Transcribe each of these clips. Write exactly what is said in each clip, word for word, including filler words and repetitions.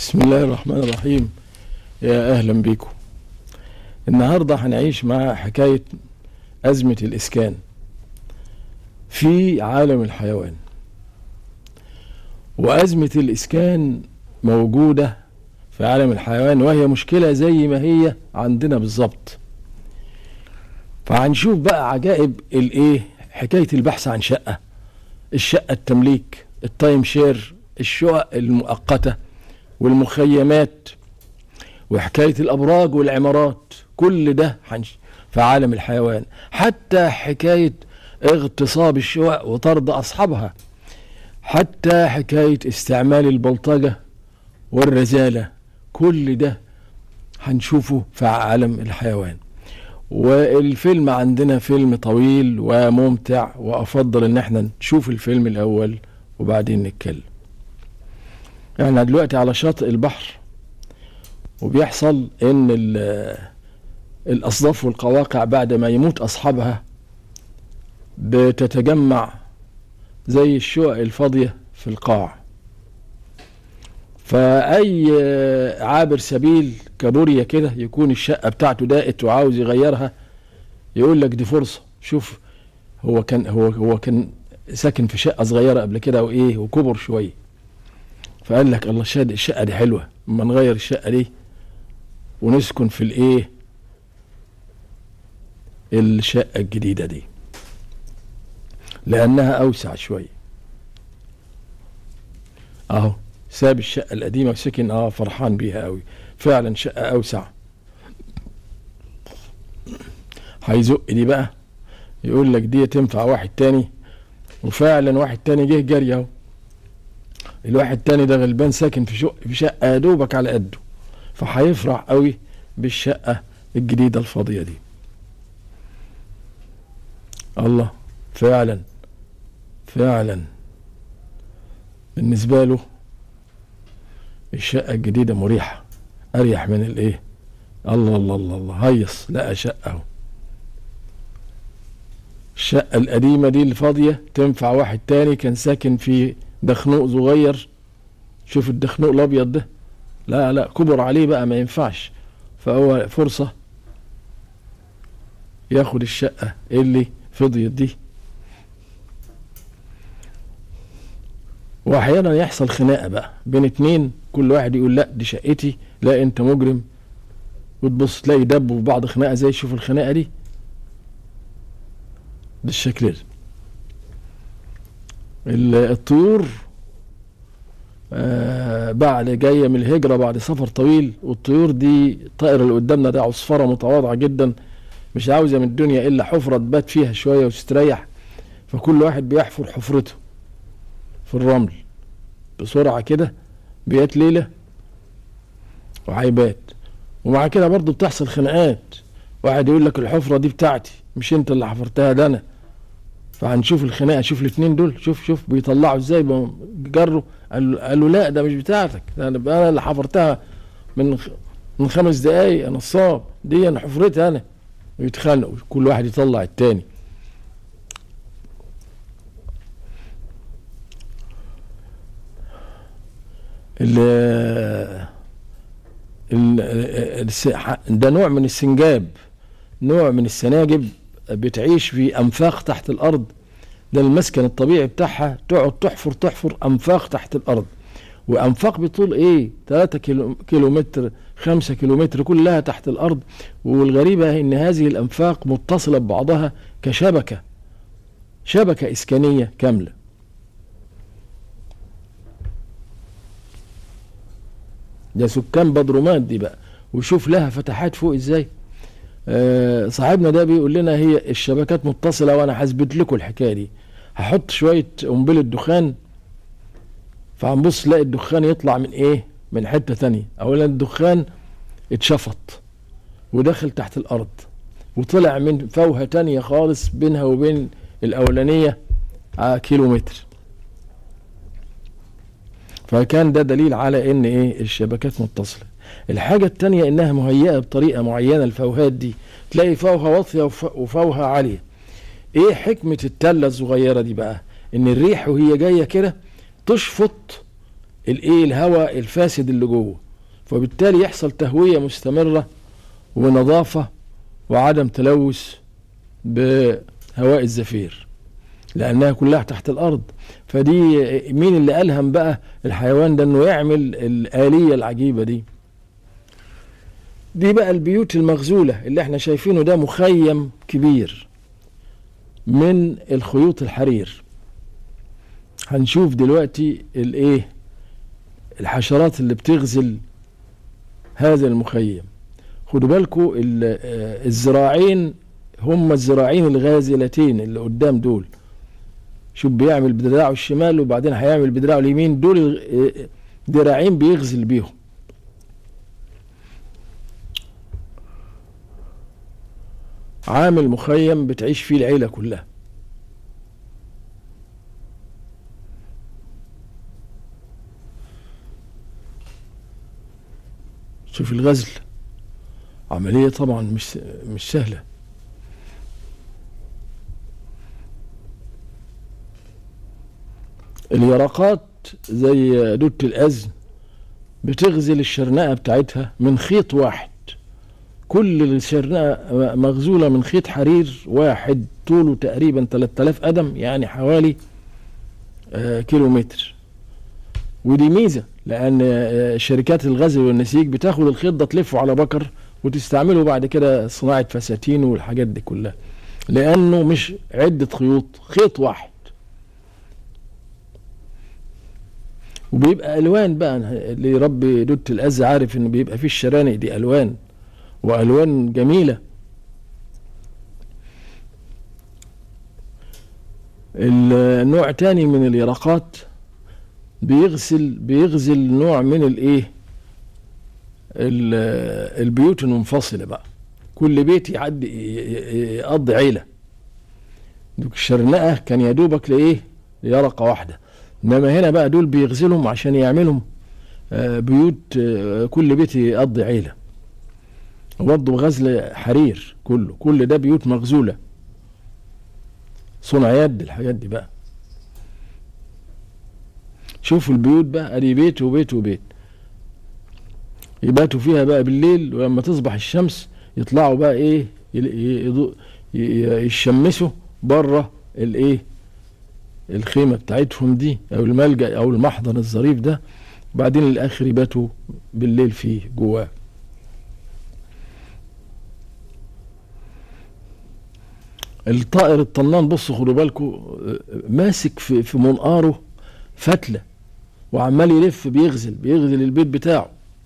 بسم الله الرحمن الرحيم. يا أهلا بيكم. النهاردة هنعيش مع حكاية أزمة الإسكان في عالم الحيوان. وأزمة الإسكان موجودة في عالم الحيوان، وهي مشكلة زي ما هي عندنا بالظبط. فهنشوف بقى عجائب الإيه، حكاية البحث عن شقة، الشقة التمليك، التايم شير، الشقق المؤقتة والمخيمات، وحكاية الأبراج والعمارات. كل ده في عالم الحيوان، حتى حكاية اغتصاب الشقق وطرد أصحابها، حتى حكاية استعمال البلطجة والرزالة. كل ده هنشوفه في عالم الحيوان. والفيلم عندنا فيلم طويل وممتع، وأفضل ان احنا نشوف الفيلم الأول وبعدين نتكلم. احنا دلوقتي على شاطئ البحر، وبيحصل ان الأصداف والقواقع بعد ما يموت أصحابها بتتجمع زي الشقق الفاضية في القاع. فأي عابر سبيل كابوريا كده يكون الشقة بتاعته ضاقت وعاوز يغيرها، يقول لك دي فرصة. شوف، هو كان هو هو كان ساكن في شقة صغيرة قبل كده وإيه وكبر شوية، فقال لك الله شاد الشقة دي حلوة، اما نغير الشقة دي ونسكن في الإيه الشقة الجديدة دي لأنها أوسع شوية. أهو ساب الشقة القديمة وسكن، اه فرحان بيها قوي، فعلا شقة أوسع. هيزق دي بقى، يقول لك دي تنفع واحد تاني، وفعلا واحد تاني جه جري اهو. الواحد تاني ده غلبان ساكن في شقة في شقة يا دوبك على قده، فهيفرح قوي بالشقة الجديدة الفاضية دي. الله، فعلا فعلا بالنسبة له الشقة الجديدة مريحة، أريح من الإيه. الله الله الله الله، هيص لقى شقة اهو. الشقة القديمة دي الفاضية تنفع واحد تاني كان ساكن في دخنوق صغير. شوف الدخنوق الأبيض ده، لا لا كبر عليه بقى ما ينفعش، فهو فرصة ياخد الشقة اللي فضيت دي. واحيانا يحصل خناقه بقى بين اتنين، كل واحد يقول لا دي شقتي، لا انت مجرم، وتبص تلاقي دبوا في بعض خناقه. زي شوف الخناقه دي بالشكل ده. الطيور آه بعد جايه من الهجره بعد سفر طويل، والطيور دي الطائر اللي قدامنا ده عصفره متواضعه جدا، مش عاوزه من الدنيا الا حفره تبات فيها شويه وتستريح. فكل واحد بيحفر حفرته في الرمل بسرعة كده، بيات ليلة وهيبات. ومع كده برضو بتحصل خناقات، واحد يقول لك الحفرة دي بتاعتي، مش انت اللي حفرتها ده انا. فهنشوف الخناقة. شوف الاثنين دول، شوف شوف بيطلعوا ازاي، جروا قال له لا ده مش بتاعتك، ده انا انا اللي حفرتها من من خمس دقايق، انا نصاب، دي انا حفرتها انا. ويتخانقوا، كل واحد يطلع التاني. ال ده نوع من السنجاب، نوع من السناجب بتعيش في أنفاق تحت الأرض. ده المسكن الطبيعي بتاعها، تقعد تحفر تحفر أنفاق تحت الأرض، وأنفاق بطول إيه ثلاثة كيلو متر خمسة كيلو متر كلها تحت الأرض. والغريبة إن هذه الأنفاق متصلة ببعضها كشبكة، شبكة إسكانية كاملة. ده سكان بدرومات دي بقى، وشوف لها فتحات فوق ازاي. آه صاحبنا ده بيقول لنا هي الشبكات متصلة، وانا هثبت لكم الحكاية دي. هحط شوية قنبلة دخان، فهنبص لاقي الدخان يطلع من ايه، من حتة تانية. اولا الدخان اتشفط ودخل تحت الارض، وطلع من فوهة تانية خالص بينها وبين الاولانية على كيلو متر. فكان ده دليل على ان ايه الشبكات متصلة. الحاجة التانية انها مهيئة بطريقة معينة. الفوهات دي تلاقي فوهة واطية وفوهة عالية. ايه حكمة التلة الصغيرة دي بقى؟ ان الريح وهي جاية كده تشفط الايه الهواء الفاسد اللي جوه، فبالتالي يحصل تهوية مستمرة ونظافة وعدم تلوث بهواء الزفير، لأنها كلها تحت الأرض. فدي مين اللي ألهم بقى الحيوان ده إنه يعمل الآلية العجيبة دي؟ دي بقى البيوت المغزولة اللي احنا شايفينه ده، مخيم كبير من الخيوط الحرير. هنشوف دلوقتي الايه الحشرات اللي بتغزل هذا المخيم. خدوا بالكم الزراعين هم الزراعين الغازلتين اللي قدام دول. شوف بيعمل بدراعه الشمال وبعدين هيعمل بدراعه اليمين، دول دراعين بيغزل بيهم. عامل مخيم بتعيش فيه العيلة كلها. شوف الغزل، عملية طبعا مش مش سهلة. اليرقات زي دودة الأذن بتغزل الشرنقة بتاعتها من خيط واحد، كل الشرنقة مغزولة من خيط حرير واحد طوله تقريبا ثلاثة آلاف قدم، يعني حوالي آه كيلو متر. ودي ميزة، لأن آه شركات الغزل والنسيج بتاخد الخيط ده تلفه على بكر وتستعمله بعد كده صناعة فساتين والحاجات دي كلها، لأنه مش عدة خيوط، خيط واحد. وبيبقى ألوان بقى، اللي يربي دودة الأذى عارف إنه بيبقى فيه الشرانق دي ألوان، وألوان جميلة. النوع تاني من اليرقات بيغسل بيغزل نوع من الايه البيوت المنفصلة بقى، كل بيت يعدي يقضي عيلة. الشرنقة كان يدوبك لايه يرقة واحدة، انما هنا بقى دول بيغزلهم عشان يعملهم بيوت كل بيت يقضي عيلة. وبرضه غزل حرير، كله كل ده بيوت مغزولة، صنع يد الحاجات دي بقى. شوفوا البيوت بقى، ادي بيت وبيت وبيت يباتوا فيها بقى بالليل، ولما تصبح الشمس يطلعوا بقى ايه يشمسوا بره الايه الخيمة بتاعتهم دي او الملجأ او المحضن الظريف ده، وبعدين الاخر يباتوا بالليل فيه جواه. الطائر الطنان بصوا خدوا بالكم، ماسك في في منقاره فتله وعمال يلف بيغزل بيغزل البيت بتاعه.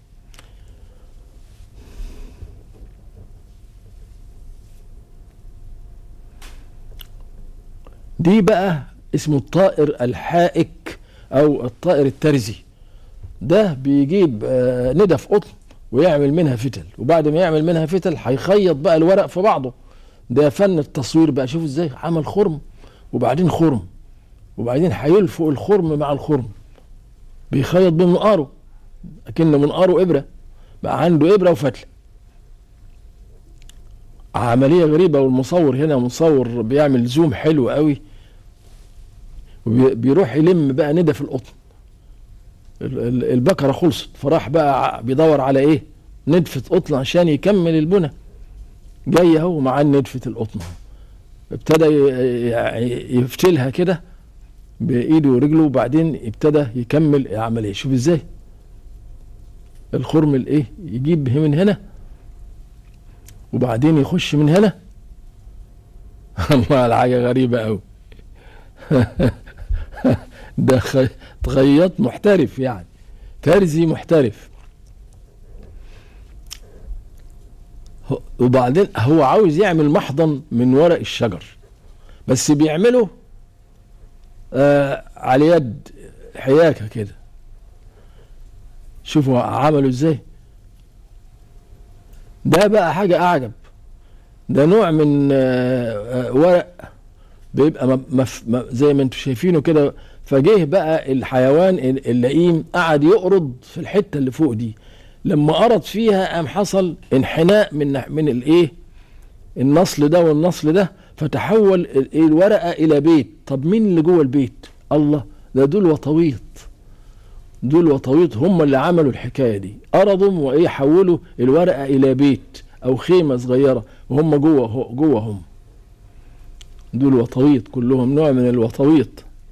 دي بقى اسمه الطائر الحائك او الطائر الترزي. ده بيجيب ندف قطن ويعمل منها فتل، وبعد ما يعمل منها فتل هيخيط بقى الورق في بعضه. ده فن التصوير بقى. شوفوا ازاي عمل خرم وبعدين خرم وبعدين هيلفق الخرم مع الخرم، بيخيط بمنقاره اكن منقاره ابره، بقى عنده ابره وفتله. عمليه غريبه. والمصور هنا مصور بيعمل زوم حلو قوي، وبيروح يلم بقى ندف القطن. البكره خلصت، فراح بقى بيدور على ايه ندفه قطن عشان يكمل البنى. جاي اهو مع ندفه القطن، ابتدى يفتلها كده بايده ورجله، وبعدين ابتدى يكمل العمليه. شوف ازاي الخرم الايه يجيب من هنا وبعدين يخش من هنا. الله، الحاجه غريبه قوي. ده خياط محترف، يعني ترزي محترف. وبعدين هو عاوز يعمل محضن من ورق الشجر، بس بيعمله آه على يد حياكة كده. شوفوا عملوا ازاي. ده بقى حاجة اعجب. ده نوع من آه ورق بيبقى مف زي ما انتم شايفينه كده. فجه بقى الحيوان اللئيم قعد يقرض في الحتة اللي فوق دي. لما قرض فيها قام حصل انحناء من من الايه النصل ده والنصل ده، فتحول الورقة الى بيت. طب مين اللي جوه البيت؟ الله، ده دول وطويط. دول وطويط هم اللي عملوا الحكايه دي، ارضهم وايه حولوا الورقه الى بيت او خيمه صغيره وهم جوه جوه هم. دول وطويط كلهم نوع من الوطويط.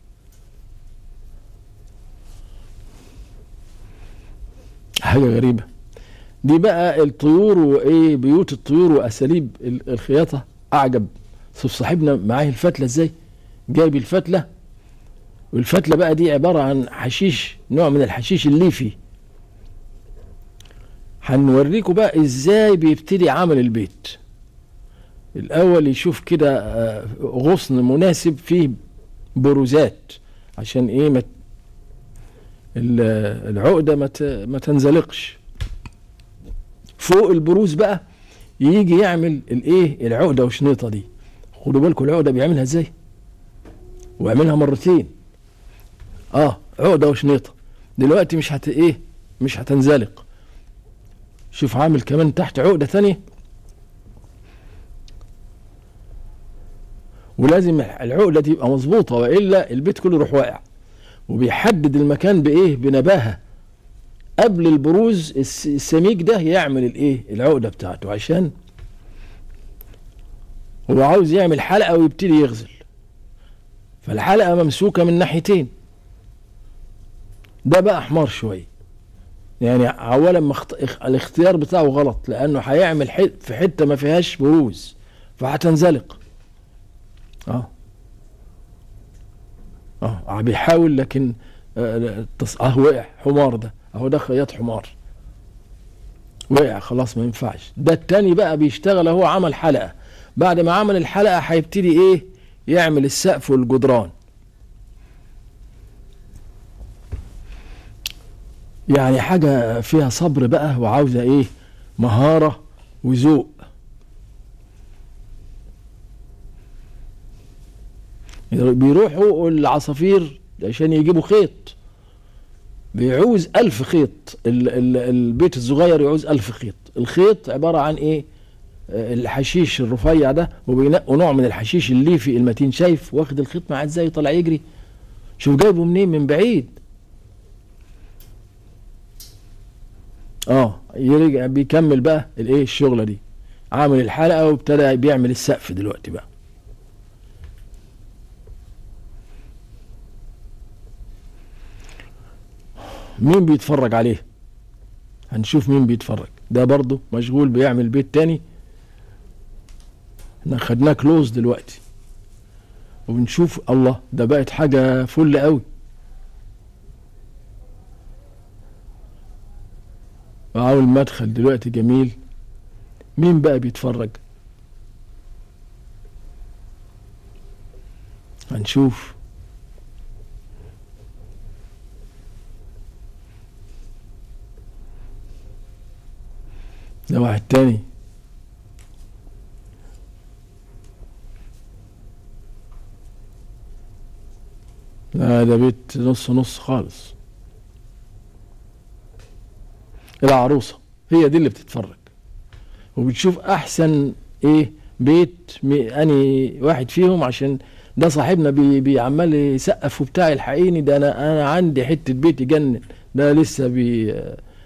حاجه غريبه دي بقى. الطيور وايه بيوت الطيور واساليب الخياطه اعجب. شوف صاحبنا معاه الفتله ازاي، جايب الفتله، والفتله بقى دي عباره عن حشيش، نوع من الحشيش الليفي. هنوريكم بقى ازاي بيبتدي عمل البيت. الاول يشوف كده غصن مناسب فيه بروزات عشان ايه مت العقده ما تنزلقش. فوق البروز بقى يجي يعمل الايه العقده وشنيطه دي. خدوا بالكم العقده بيعملها ازاي، ويعملها مرتين. اه عقده وشنيطه دلوقتي مش هت ايه مش هتنزلق. شوف عامل كمان تحت عقده ثانيه، ولازم العقده دي تبقى مظبوطه والا البيت كله يروح واقع. وبيحدد المكان بايه بنباهه قبل البروز السميك ده يعمل الايه العقده بتاعته، عشان هو عاوز يعمل حلقه ويبتدي يغزل. فالحلقه ممسوكه من ناحيتين. ده بقى حمار شويه يعني. اولا مخت... الاختيار بتاعه غلط لانه هيعمل حت... في حته ما فيهاش بروز فهتنزلق. اه اه بيحاول لكن اه, اه وقع. حمار ده اهو، ده خياط حمار وقع خلاص ما ينفعش. ده التاني بقى بيشتغل اهو، عمل حلقه. بعد ما عمل الحلقه هيبتدي ايه يعمل السقف والجدران. يعني حاجه فيها صبر بقى وعاوزه ايه مهاره وذوق. بيروحوا العصافير عشان يجيبوا خيط، بيعوز ألف خيط. ال ال البيت الصغير يعوز ألف خيط. الخيط عبارة عن ايه الحشيش الرفيع ده، وبينقوا نوع من الحشيش الليفي المتين. شايف واخد الخيط معاه ازاي طلع يجري. شوف جايبه منين، من بعيد. اه يرجع بيكمل بقى الايه الشغلة دي. عامل الحلقة وابتدى بيعمل السقف دلوقتي بقى. مين بيتفرج عليه؟ هنشوف مين بيتفرج. ده برضه مشغول بيعمل بيت تاني. احنا خدناه كلوز دلوقتي وبنشوف. الله، ده بقت حاجة فل قوي. وعاول مدخل دلوقتي جميل. مين بقى بيتفرج؟ هنشوف. ده واحد تاني. لا ده بيت نص نص خالص. العروسة هي دي اللي بتتفرج وبتشوف احسن ايه بيت اني واحد فيهم، عشان ده صاحبنا بي بيعمل يسقف وبتاع الحقيني. ده انا انا عندي حتة بيت يجنن. ده لسه بي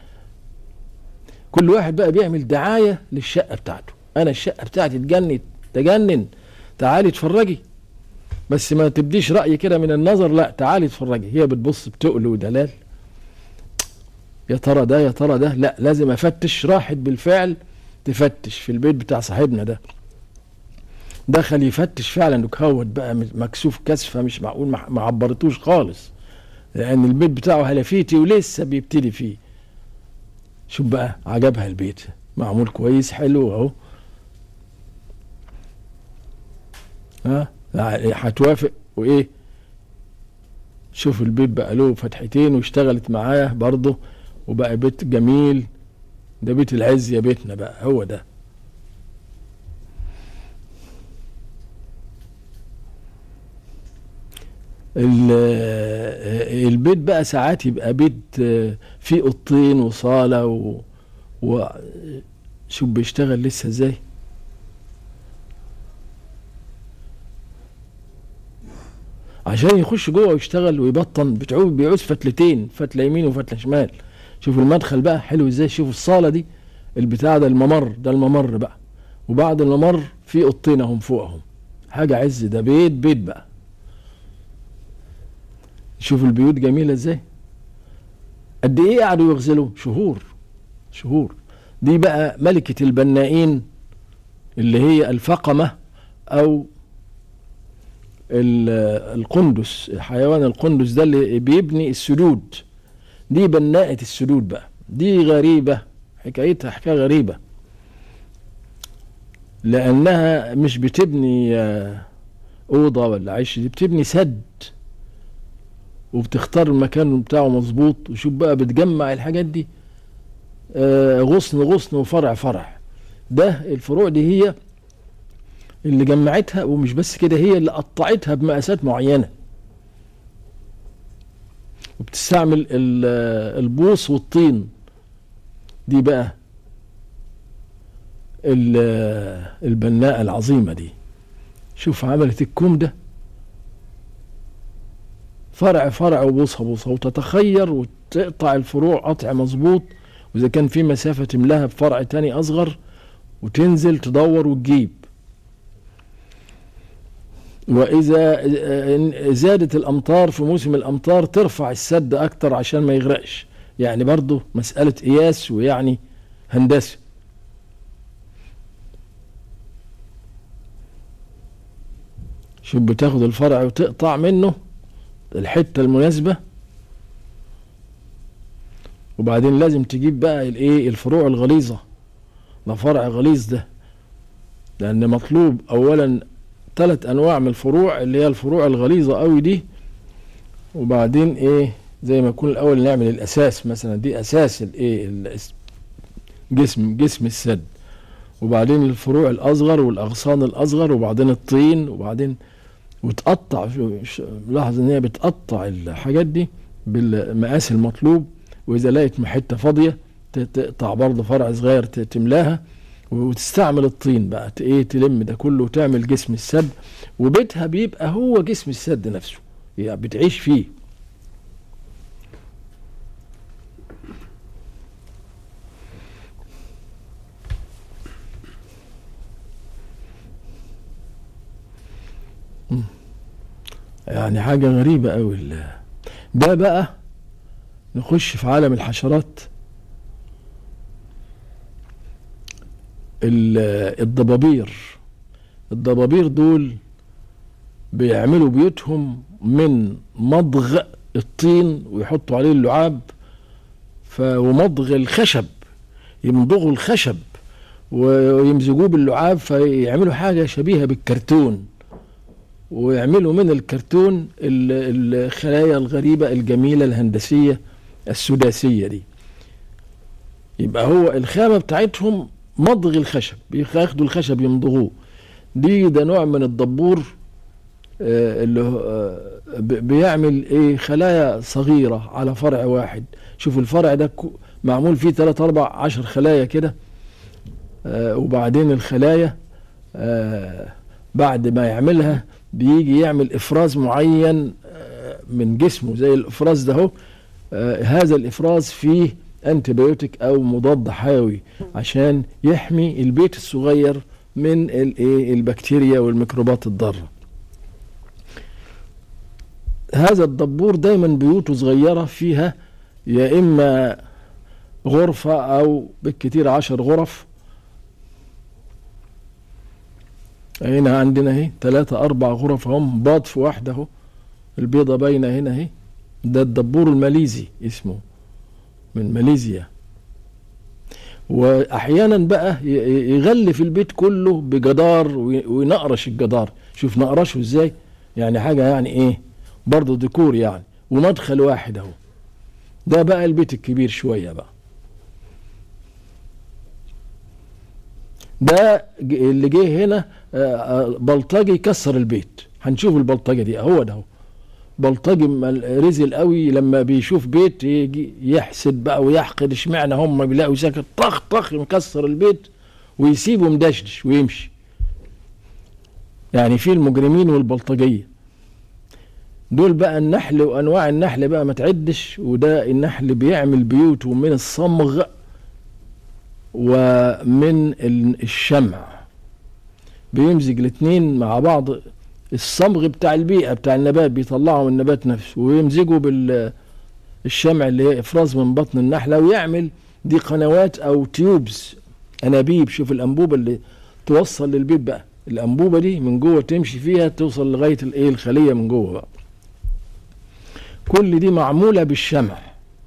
كل واحد بقى بيعمل دعاية للشقة بتاعته. انا الشقة بتاعتي تجنن تجنن، تعالي اتفرجي. بس ما تبديش رأي كده من النظر، لا تعالي اتفرجي. هي بتبص بتقل ودلال، يا ترى ده يا ترى ده، لا لازم افتش. راحت بالفعل تفتش في البيت بتاع صاحبنا ده. دخل يفتش فعلا وكهوت بقى مكسوف كسفة مش معقول، ما عبرتوش خالص لان البيت بتاعه هلفيتي ولسه بيبتدي فيه. شوف بقى عجبها البيت معمول كويس حلو اهو. ها هتوافق وايه. شوف البيت بقى له فتحتين واشتغلت معاه برضه وبقى بيت جميل. ده بيت العز يا بيتنا بقى، هو ده. البيت بقى ساعات يبقى بيت فيه اوضتين وصالة و... و... شوف بيشتغل لسه ازاي. عشان يخش جوه ويشتغل ويبطن بتعوز بيعوز فتلتين، فتله يمين وفتله شمال. شوف المدخل بقى حلو ازاي، شوف الصاله دي البتاع ده الممر، ده الممر بقى، وبعد الممر في اوضتين اهم فوقهم، حاجه عز، ده بيت بيت بقى. شوف البيوت جميله ازاي، قد ايه قعدوا يغزلوا، شهور شهور. دي بقى ملكه البنائين اللي هي الفقمه او القندس، حيوان القندس ده اللي بيبني السدود، دي بناءة السدود بقى. دي غريبة، حكايتها حكاية غريبة، لأنها مش بتبني أوضة ولا عيش، دي بتبني سد، وبتختار المكان بتاعه مظبوط. وشوف بقى بتجمع الحاجات دي غصن غصن وفرع فرع. ده الفروع دي هي اللي جمعتها، ومش بس كده، هي اللي قطعتها بمقاسات معينة، وبتستعمل البوص والطين. دي بقى البناءة العظيمة دي. شوف عملت الكوم ده فرع فرع وبوصة بوصة، وتتخير وتقطع الفروع قطع مظبوط، وإذا كان في مسافة تملاها بفرع تاني أصغر، وتنزل تدور وتجيب. وإذا زادت الأمطار في موسم الأمطار ترفع السد أكتر عشان ما يغرقش، يعني برضو مسألة قياس ويعني هندسة. شوف بتاخد الفرع وتقطع منه الحتة المناسبة، وبعدين لازم تجيب بقى الايه الفروع الغليظة. ده فرع غليظ ده، لأن مطلوب أولا ثلاث انواع من الفروع، اللي هي الفروع الغليظه قوي دي، وبعدين ايه زي ما يكون الاول نعمل الاساس مثلا، دي اساس الايه جسم جسم السد، وبعدين الفروع الاصغر والاغصان الاصغر، وبعدين الطين، وبعدين وتقطع. لاحظ ان هي بتقطع الحاجات دي بالمقاس المطلوب، واذا لقيت حته فاضيه تقطع برضه فرع صغير تملاها، وتستعمل الطين بقى ايه تلم ده كله وتعمل جسم السد. وبيتها بيبقى هو جسم السد نفسه، يعني بتعيش فيه. يعني حاجة غريبة قوي. ده بقى نخش في عالم الحشرات. الضبابير الضبابير دول بيعملوا بيوتهم من مضغ الطين ويحطوا عليه اللعاب، ومضغ الخشب، يمضغوا الخشب ويمزجوه باللعاب فيعملوا حاجة شبيهة بالكرتون، ويعملوا من الكرتون الخلايا الغريبة الجميلة الهندسية السداسية دي. يبقى هو الخامة بتاعتهم مضغ الخشب، بياخدوا الخشب يمضغوه. دي ده نوع من الدبور آه اللي آه بيعمل ايه خلايا صغيرة على فرع واحد. شوف الفرع ده معمول فيه ثلاث اربع عشر خلايا كده، آه وبعدين الخلايا آه بعد ما يعملها بيجي يعمل افراز معين آه من جسمه زي الافراز ده اهو. آه هذا الافراز فيه انتيبيوتيك او مضاد حيوي عشان يحمي البيت الصغير من الايه البكتيريا والميكروبات الضاره. هذا الدبور دايما بيوته صغيره فيها يا اما غرفه او بالكتير عشر غرف. هنا عندنا اهي ثلاثة اربع غرف هم، باض في واحده اهو، البيضه باينه هنا اهي. ده الدبور الماليزي اسمه، من ماليزيا. واحيانا بقى يغلف البيت كله بجدار وينقرش الجدار. شوف نقرشه ازاي، يعني حاجه يعني ايه برضه ديكور يعني، ومدخل واحد اهو. ده بقى البيت الكبير شويه بقى. ده اللي جه هنا بلطجي كسر البيت، هنشوف البلطجه دي اهو. ده اهو بلطجي رزل قوي، لما بيشوف بيت يجي يحسد بقى ويحقد، اشمعنى هم بيلاقوا ساكت طخ طخ مكسر البيت ويسيبه مدشدش ويمشي. يعني في المجرمين والبلطجيه. دول بقى النحل وانواع النحل بقى ما تعدش. وده النحل بيعمل بيوته من الصمغ ومن الشمع، بيمزج الاتنين مع بعض. الصمغ بتاع البيئة بتاع النبات بيطلعه من النبات نفسه، ويمزجه بالشمع اللي هي افراز من بطن النحلة، ويعمل دي قنوات او تيوبز، انابيب. شوف الانبوبة اللي توصل للبيت بقى، الانبوبة دي من جوه تمشي فيها توصل لغاية الايه الخلية من جوه بقى. كل دي معمولة بالشمع،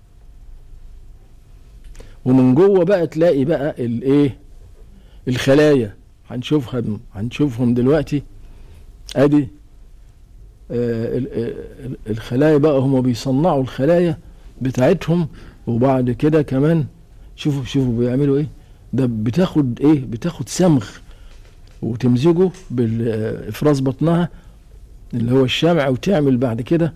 ومن جوه بقى تلاقي بقى الايه الخلايا. هنشوفها هنشوفهم دلوقتي. ادي آه الخلايا بقى، هم بيصنعوا الخلايا بتاعتهم. وبعد كده كمان شوفوا شوفوا بيعملوا ايه. ده بتاخد ايه، بتاخد صمغ وتمزجه بالافراز بطنها اللي هو الشمع، وتعمل بعد كده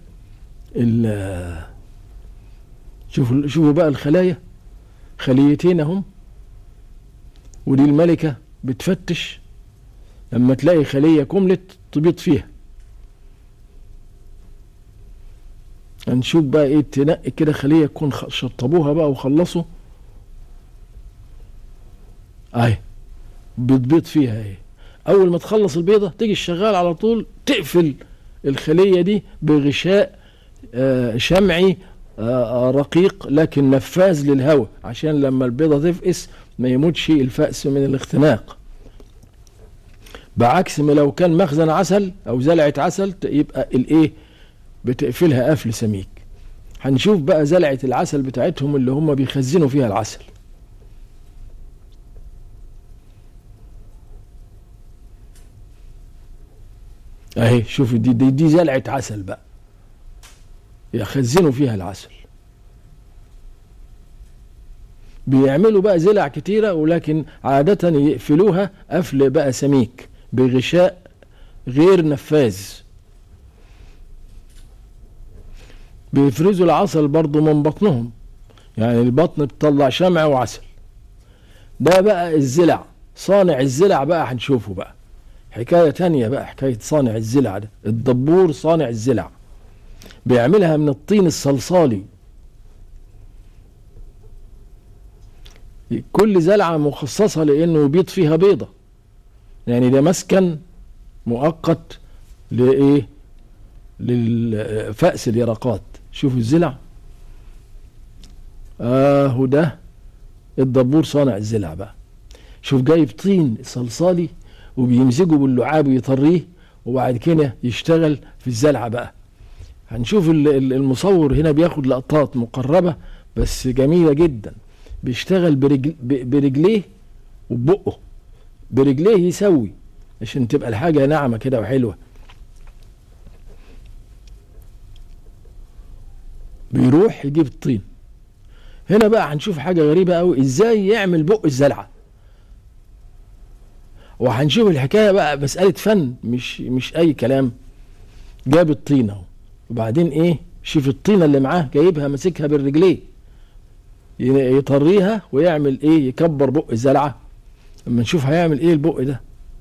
شوفوا شوفوا بقى الخلايا، خليتين اهم. ودي الملكة بتفتش لما تلاقي خلية كملت تبيض فيها. هنشوف بقى ايه، تنقي كده خلية تكون شطبوها بقى وخلصوا اهي بتبيض فيها اهي. اول ما تخلص البيضة تيجي الشغال على طول تقفل الخلية دي بغشاء آه شمعي آه رقيق لكن نفاذ للهواء، عشان لما البيضة تفقس ما يموتش الفأس من الاختناق. بعكس ما لو كان مخزن عسل او زلعة عسل يبقى الايه بتقفلها قفل سميك. هنشوف بقى زلعة العسل بتاعتهم اللي هم بيخزنوا فيها العسل. اهي شوف دي دي, دي زلعة عسل بقى يخزنوا فيها العسل. بيعملوا بقى زلع كتيرة، ولكن عادة يقفلوها قفل بقى سميك بغشاء غير نفاذ. بيفرزوا العسل برضو من بطنهم، يعني البطن بتطلع شمع وعسل. ده بقى الزلع، صانع الزلع بقى هنشوفه بقى حكاية تانية بقى. حكاية صانع الزلع ده، الدبور صانع الزلع بيعملها من الطين الصلصالي. كل زلعة مخصصة لانه يبيض فيها بيضة، يعني ده مسكن مؤقت لايه للفأس اليرقات. شوفوا الزلع اهو، ده الدبور صانع الزلع بقى. شوف جايب طين صلصالي وبيمزجه باللعاب ويطريه، وبعد كده يشتغل في الزلعة بقى. هنشوف المصور هنا بياخد لقطات مقربة بس جميلة جدا. بيشتغل برجل برجليه وبقه، برجليه يسوي عشان تبقى الحاجة ناعمة كده وحلوة. بيروح يجيب الطين. هنا بقى هنشوف حاجة غريبة قوي، ازاي يعمل بق الزلعة. وهنشوف الحكاية بقى مسألة فن، مش مش اي كلام. جاب الطين اهو، وبعدين ايه، شوف الطينة اللي معاه جايبها ماسكها بالرجليه، يطريها ويعمل ايه، يكبر بق الزلعة. اما نشوف هيعمل ايه البق ده.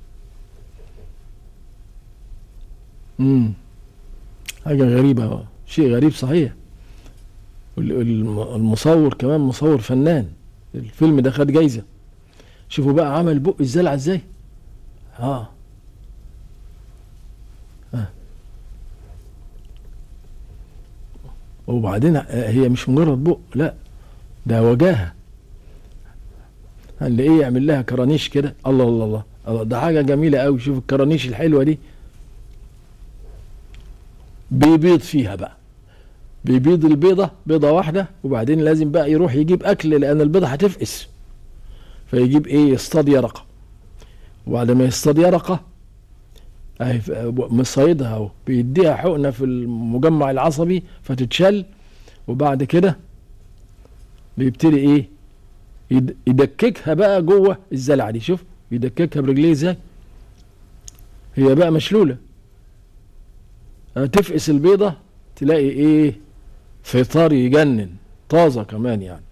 امم حاجة غريبة، شيء غريب صحيح. المصور كمان مصور فنان، الفيلم ده خد جايزة. شوفوا بقى عمل بق الزلعة ازاي. اه اه وبعدين هي مش مجرد بق، لا ده وجاهة. اللي ايه يعمل لها كرانيش كده. الله الله الله، ده حاجة جميلة قوي. شوف الكرانيش الحلوة دي بيبيض فيها بقى. بيبيض البيضة بيضة واحدة، وبعدين لازم بقى يروح يجيب أكل لأن البيضة هتفقس، فيجيب إيه، يصطاد يرقة. وبعد ما يصطاد يرقة أهي مصيدها أهو، بيديها حقنة في المجمع العصبي فتتشل. وبعد كده بيبتدي إيه، يدككها بقى جوه الزلعة دي. شوف يدككها برجليه إزاي، هي بقى مشلولة. تفقس البيضة تلاقي إيه، فطار يجنن، طازة كمان يعني.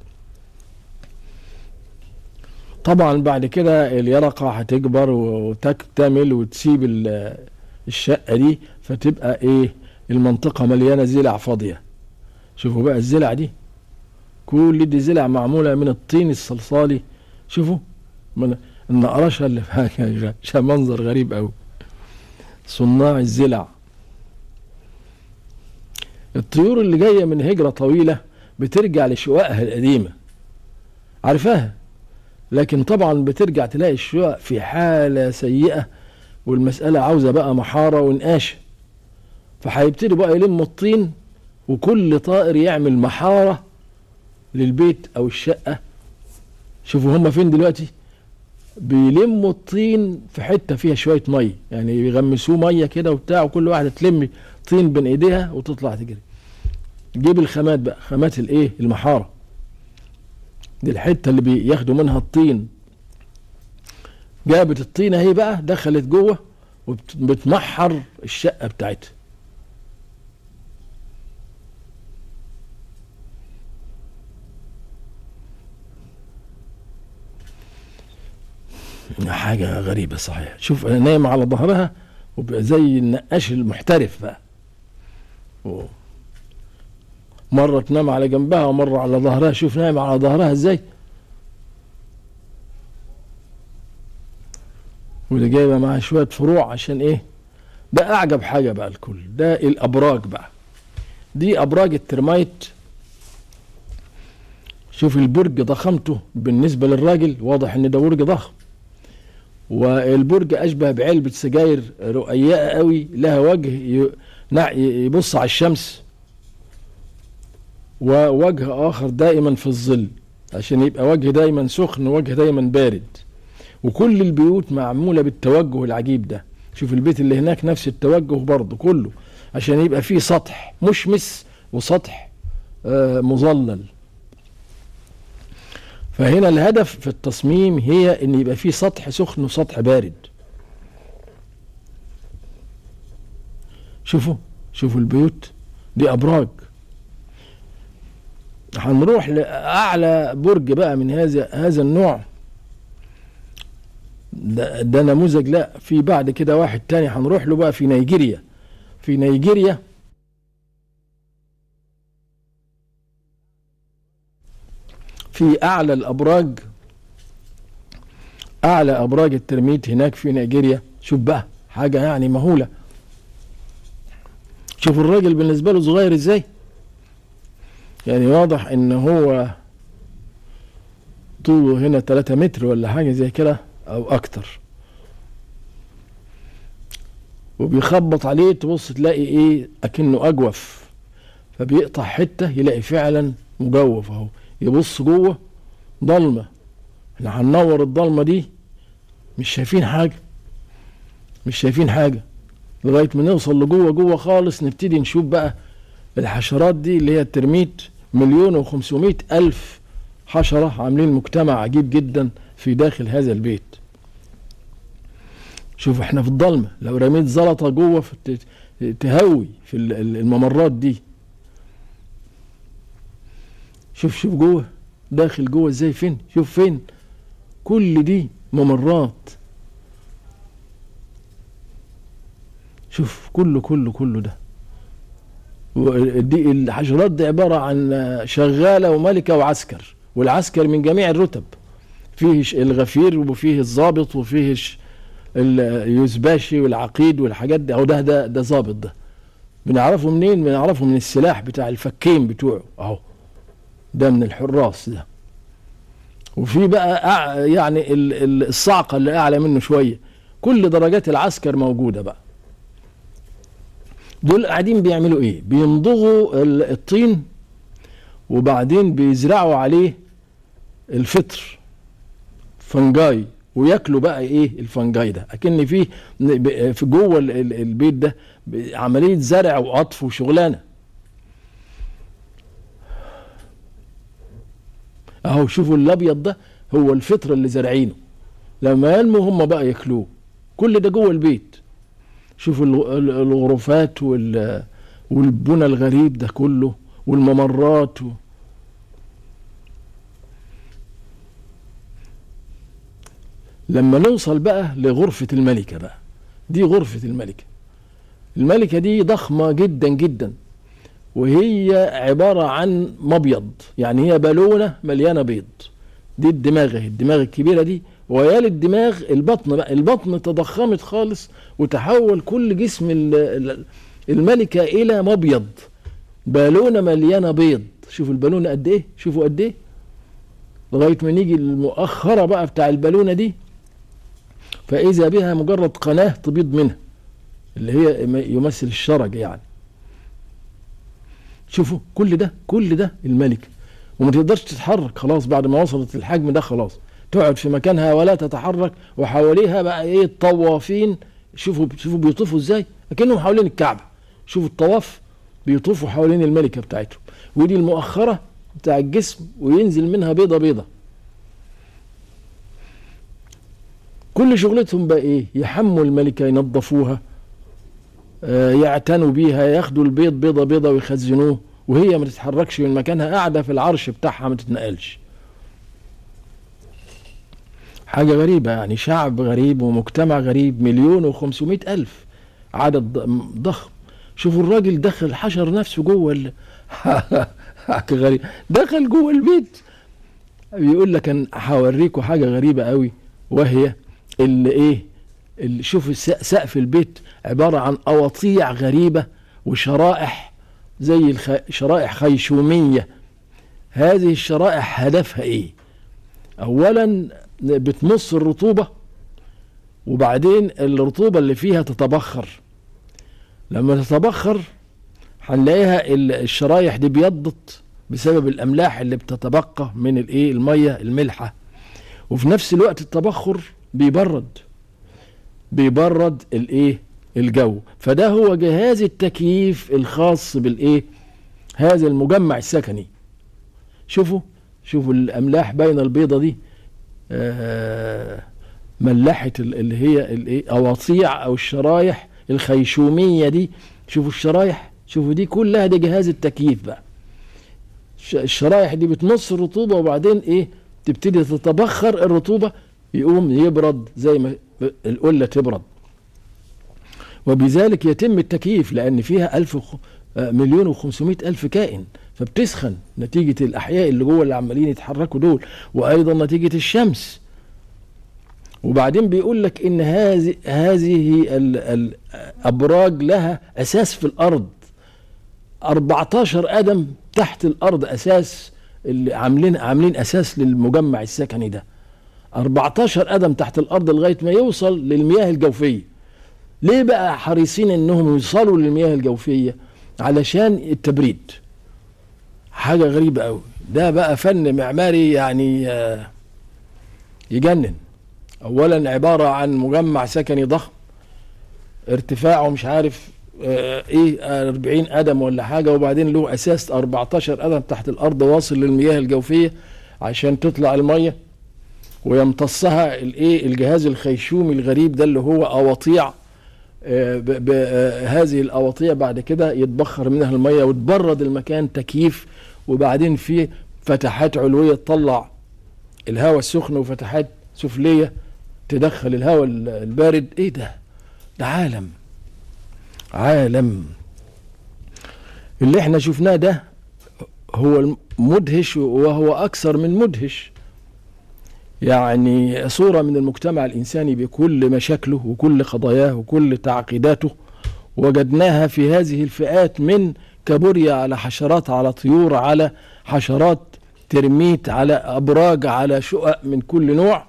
طبعا بعد كده اليرقة هتكبر وتكتمل وتسيب الشقة دي، فتبقى ايه المنطقة مليانة زلع فاضية. شوفوا بقى الزلع دي، كل دي زلع معمولة من الطين الصلصالي. شوفوا من النقرشة اللي في حاجة، شا منظر غريب أوي. صناع الزلع، الطيور اللي جاية من هجرة طويلة بترجع لشقائها القديمة، عارفاها، لكن طبعا بترجع تلاقي الشقق في حالة سيئة، والمسألة عاوزة بقى محارة ونقاشة. فهيبتدوا بقى يلموا الطين، وكل طائر يعمل محارة للبيت أو الشقة. شوفوا هم فين دلوقتي، بيلموا الطين في حتة فيها شوية مية، يعني يغمسوه مية كده وبتاع، وكل واحدة تلم طين بين ايديها وتطلع تجري. جيب الخامات بقى، خامات الايه، المحارة دي، الحتة اللي بياخدوا منها الطين. جابت الطينة اهي بقى، دخلت جوه وبتمحر الشقة بتاعتها. حاجة غريبة صحيح. شوف نايم على ظهرها وزي النقاش المحترف بقى، مرة تنام على جنبها ومرة على ظهرها. شوف نايم على ظهرها ازاي، واللي جايبه معاها شوية فروع. عشان ايه؟ ده اعجب حاجة بقى الكل، ده الابراج بقى. دي ابراج الترمايت. شوف البرج ضخامته بالنسبة للراجل، واضح ان ده برج ضخم، والبرج اشبه بعلبة سجاير رقيقة قوي، لها وجه يبص على الشمس، ووجه اخر دائما في الظل، عشان يبقى وجه دايما سخن ووجه دايما بارد. وكل البيوت معمولة بالتوجه العجيب ده. شوف البيت اللي هناك نفس التوجه برضه كله، عشان يبقى فيه سطح مشمس وسطح آه مظلل. فهنا الهدف في التصميم هي ان يبقى فيه سطح سخن وسطح بارد. شوفوا شوفوا البيوت دي ابراج. هنروح لاعلى برج بقى من هذا هذا النوع. ده, ده نموذج، لا في بعد كده واحد تاني هنروح له بقى في نيجيريا. في نيجيريا في اعلى الابراج، اعلى ابراج الترميت هناك في نيجيريا. شوف بقى حاجة يعني مهولة. شوف الراجل بالنسبة له صغير ازاي، يعني واضح ان هو طوله هنا ثلاثة متر ولا حاجة زي كده او اكتر، وبيخبط عليه تبص تلاقي ايه اكنه اجوف، فبيقطع حتة يلاقي فعلا مجوف اهو. يبص جوه ضلمة، احنا هننور الضلمة دي مش شايفين حاجة، مش شايفين حاجة لغاية ما نوصل لجوه جوه خالص، نبتدي نشوف بقى الحشرات دي اللي هي الترميت. مليون وخمسمائة ألف حشرة عاملين مجتمع عجيب جدا في داخل هذا البيت. شوف احنا في الضلمة، لو رميت زلطة جوه تهوي في الممرات دي. شوف شوف جوه، داخل جوه ازاي، فين، شوف فين، كل دي ممرات. شوف كله كله كله ده. دي الحشرات دي عبارة عن شغالة وملكة وعسكر، والعسكر من جميع الرتب، فيه الغفير وفيه الضابط وفيه اليوزباشي والعقيد والحاجات دي. اهو ده ده ده ضابط، ده بنعرفه منين؟ بنعرفه من السلاح بتاع الفكين بتوعه اهو، ده من الحراس ده. وفي بقى يعني الصعقة اللي اعلى منه شوية. كل درجات العسكر موجودة بقى. دول قاعدين بيعملوا ايه؟ بيمضغوا الطين وبعدين بيزرعوا عليه الفطر، فنجاي، وياكلوا بقى ايه الفنجاي ده. اكن فيه في جوه البيت ده عملية زرع وقطف وشغلانة اهو. شوفوا الابيض ده هو الفطر اللي زارعينه، لما ينمو هم بقى ياكلوه. كل ده جوه البيت. شوفوا الغرفات والبنى الغريب ده كله والممرات و... لما نوصل بقى لغرفة الملكة بقى، دي غرفة الملكة. الملكة دي ضخمة جدا جدا، وهي عبارة عن مبيض، يعني هي بالونة مليانة بيض. دي الدماغ، الدماغ الكبيرة دي، ويالي الدماغ البطن بقى، البطن تضخمت خالص وتحول كل جسم الملكة إلى مبيض، بالونة مليانة بيض. شوفوا البالونة قد إيه، شوفوا قد إيه، لغاية ما نيجي المؤخرة بقى بتاع البالونة دي، فإذا بها مجرد قناة تبيض منها، اللي هي يمثل الشرج يعني. شوفوا كل ده، كل ده الملكة، وما تقدرش تتحرك خلاص بعد ما وصلت الحجم ده، خلاص تقعد في مكانها ولا تتحرك، وحواليها بقى ايه الطوافين. شوفوا شوفوا بيطوفوا ازاي، اكنهم حوالين الكعبة. شوفوا الطواف بيطوفوا حوالين الملكة بتاعتهم، ودي المؤخرة بتاع الجسم، وينزل منها بيضة بيضة. كل شغلتهم بقى ايه؟ يحموا الملكة، ينظفوها، آه يعتنوا بيها، ياخدوا البيض بيضة بيضة ويخزنوه، وهي ما تتحركش من مكانها، قاعدة في العرش بتاعها ما تتنقلش. حاجة غريبة يعني، شعب غريب ومجتمع غريب، مليون وخمسمائة ألف، عدد ضخم. شوفوا الراجل دخل حشر نفسه جوه ال... حاجة غريبة، دخل جوه البيت. بيقول لك أنا هوريكم حاجة غريبة قوي، وهي اللي إيه، اللي شوفوا سقف البيت عبارة عن أواطيع غريبة وشرائح زي الخ... شرائح خيشومية. هذه الشرائح هدفها إيه؟ أولا بتمص الرطوبة، وبعدين الرطوبة اللي فيها تتبخر. لما تتبخر هنلاقيها الشرايح دي بيضت بسبب الأملاح اللي بتتبقى من الإيه المية الملحة، وفي نفس الوقت التبخر بيبرد بيبرد الإيه الجو. فده هو جهاز التكييف الخاص بالإيه هذا المجمع السكني. شوفوا شوفوا الأملاح بين البيضة دي، آه ملحت اللي هي الايه اواطيع او الشرايح الخيشوميه دي. شوفوا الشرايح، شوفوا دي كلها، دي جهاز التكييف بقى. الشرايح دي بتمص الرطوبه، وبعدين ايه تبتدي تتبخر الرطوبه، يقوم يبرد زي ما القله تبرد، وبذلك يتم التكييف، لان فيها ألف مليون وخمسمائة ألف كائن، فبتسخن نتيجه الاحياء اللي جوه اللي عمالين يتحركوا دول، وايضا نتيجه الشمس. وبعدين بيقول لك ان هذه هذه الابراج لها اساس في الارض، أربعتاشر قدم تحت الارض اساس، اللي عاملين عاملين اساس للمجمع السكني ده، أربعتاشر قدم تحت الارض لغايه ما يوصل للمياه الجوفيه. ليه بقى حريصين انهم يوصلوا للمياه الجوفيه؟ علشان التبريد. حاجه غريبه قوي، ده بقى فن معماري يعني يجنن. اولا عبارة عن مجمع سكني ضخم، ارتفاعه مش عارف اه ايه أربعين قدم ولا حاجة، وبعدين له اساس أربعتاشر قدم تحت الارض واصل للمياه الجوفية عشان تطلع المية، ويمتصها الايه الجهاز الخيشومي الغريب ده اللي هو اواطيع. اه بهذه الاواطيع بعد كده يتبخر منها المية وتبرد المكان، تكييف. وبعدين في فتحات علوية تطلع الهواء السخن، وفتحات سفلية تدخل الهواء البارد. ايه ده؟ ده عالم عالم. اللي احنا شفناه ده هو مدهش، وهو اكثر من مدهش، يعني صورة من المجتمع الانساني بكل مشاكله وكل قضاياه وكل تعقيداته، وجدناها في هذه الفئات، من كابوريا على حشرات على طيور على حشرات ترميت على ابراج على شقق من كل نوع.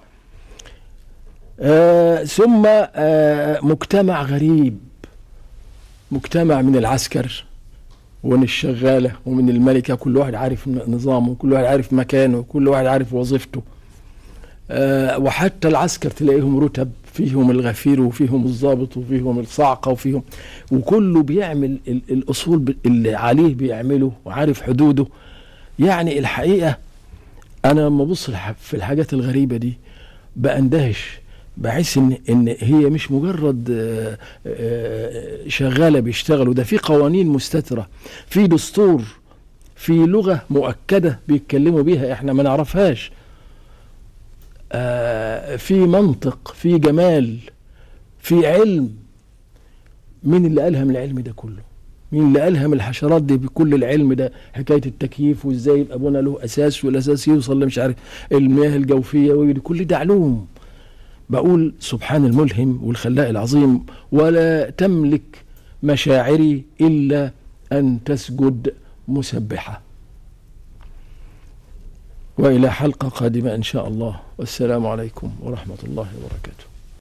آه ثم آه مجتمع غريب، مجتمع من العسكر ومن الشغالة ومن الملكة، كل واحد عارف نظامه، كل واحد عارف مكانه، كل واحد عارف وظيفته. آه وحتى العسكر تلاقيهم رتب، فيهم الغفير وفيهم الضابط وفيهم الصاعقة وفيهم، وكله بيعمل الأصول اللي عليه بيعمله وعارف حدوده. يعني الحقيقة أنا لما ببص في الحاجات الغريبة دي بأندهش، بحس ان ان هي مش مجرد شغاله بيشتغلوا، ده في قوانين مستتره، في دستور، في لغه مؤكده بيتكلموا بيها احنا ما نعرفهاش، في منطق، في جمال، في علم، مين اللي ألهم العلم ده كله؟ مين اللي ألهم الحشرات دي بكل العلم ده؟ حكاية التكييف وإزاي يبقى بنا له أساس، والأساس يوصل لمش عارف المياه الجوفية، وكل ده علوم. بقول سبحان الملهم والخلاق العظيم، ولا تملك مشاعري إلا أن تسجد مسبحة. وإلى حلقة قادمة إن شاء الله، والسلام عليكم ورحمة الله وبركاته.